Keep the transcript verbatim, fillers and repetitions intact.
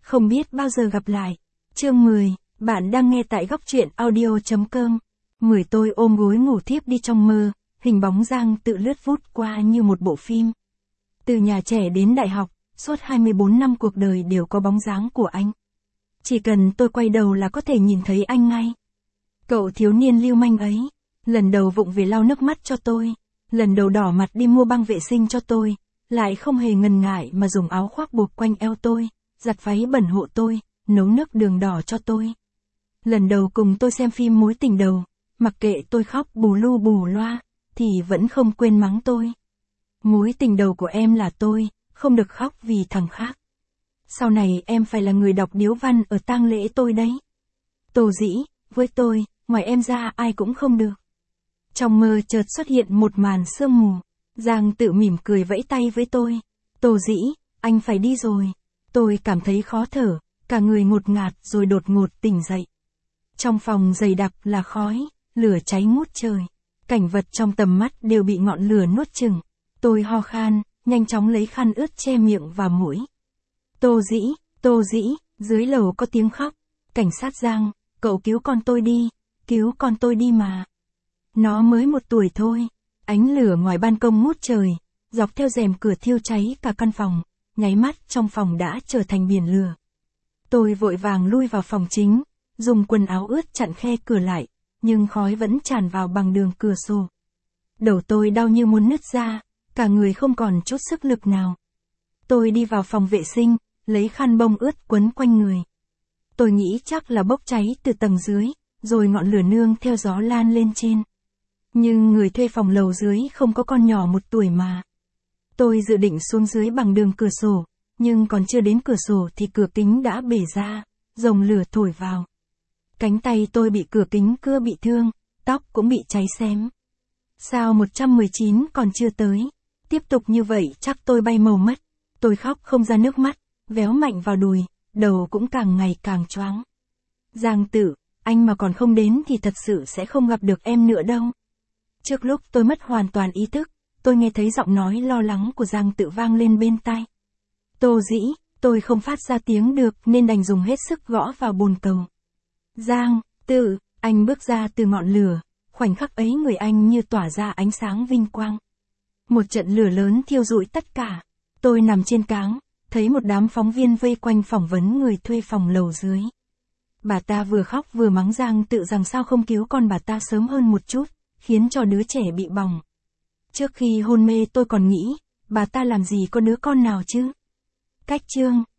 không biết bao giờ gặp lại. Chương mười, bạn đang nghe tại góc truyện audio chấm com. mười Tôi ôm gối ngủ thiếp đi trong mơ, hình bóng Giang Tự lướt vút qua như một bộ phim. Từ nhà trẻ đến đại học, suốt hai mươi bốn năm cuộc đời đều có bóng dáng của anh. Chỉ cần tôi quay đầu là có thể nhìn thấy anh ngay. Cậu thiếu niên lưu manh ấy, lần đầu vụng về lau nước mắt cho tôi, lần đầu đỏ mặt đi mua băng vệ sinh cho tôi, lại không hề ngần ngại mà dùng áo khoác buộc quanh eo tôi, giặt váy bẩn hộ tôi, nấu nước đường đỏ cho tôi. Lần đầu cùng tôi xem phim mối tình đầu, mặc kệ tôi khóc bù lu bù loa, thì vẫn không quên mắng tôi. Mối tình đầu của em là tôi, không được khóc vì thằng khác. Sau này em phải là người đọc điếu văn ở tang lễ tôi đấy. Tô Dĩ, với tôi, ngoài em ra ai cũng không được. Trong mơ chợt xuất hiện một màn sương mù, Giang Tự mỉm cười vẫy tay với tôi. Tô Dĩ, anh phải đi rồi. Tôi cảm thấy khó thở, cả người ngột ngạt rồi đột ngột tỉnh dậy. Trong phòng dày đặc là khói, lửa cháy ngút trời. Cảnh vật trong tầm mắt đều bị ngọn lửa nuốt chửng. Tôi ho khan, nhanh chóng lấy khăn ướt che miệng và mũi. Tô Dĩ, Tô Dĩ, dưới lầu có tiếng khóc. Cảnh sát Giang, cậu cứu con tôi đi, cứu con tôi đi mà. Nó mới một tuổi thôi. Ánh lửa ngoài ban công ngút trời, dọc theo rèm cửa thiêu cháy cả căn phòng, nháy mắt trong phòng đã trở thành biển lửa. Tôi vội vàng lui vào phòng chính, dùng quần áo ướt chặn khe cửa lại, nhưng khói vẫn tràn vào bằng đường cửa sổ. Đầu tôi đau như muốn nứt ra, cả người không còn chút sức lực nào. Tôi đi vào phòng vệ sinh, lấy khăn bông ướt quấn quanh người. Tôi nghĩ chắc là bốc cháy từ tầng dưới, rồi ngọn lửa nương theo gió lan lên trên. Nhưng người thuê phòng lầu dưới không có con nhỏ một tuổi mà. Tôi dự định xuống dưới bằng đường cửa sổ, nhưng còn chưa đến cửa sổ thì cửa kính đã bể ra, dòng lửa thổi vào. Cánh tay tôi bị cửa kính cưa bị thương, tóc cũng bị cháy xém. Sao một trăm mười chín còn chưa tới? Tiếp tục như vậy chắc tôi bay màu mất. Tôi khóc không ra nước mắt, véo mạnh vào đùi, đầu cũng càng ngày càng choáng. Giang Tự, anh mà còn không đến thì thật sự sẽ không gặp được em nữa đâu. Trước lúc tôi mất hoàn toàn ý thức, tôi nghe thấy giọng nói lo lắng của Giang Tự vang lên bên tai. Tô Dĩ, tôi không phát ra tiếng được nên đành dùng hết sức gõ vào bồn cầu. Giang Tự, anh bước ra từ ngọn lửa, khoảnh khắc ấy người anh như tỏa ra ánh sáng vinh quang. Một trận lửa lớn thiêu rụi tất cả. Tôi nằm trên cáng, thấy một đám phóng viên vây quanh phỏng vấn người thuê phòng lầu dưới. Bà ta vừa khóc vừa mắng Giang Tự rằng sao không cứu con bà ta sớm hơn một chút, khiến cho đứa trẻ bị bỏng. Trước khi hôn mê tôi còn nghĩ, bà ta làm gì có đứa con nào chứ? Cách chương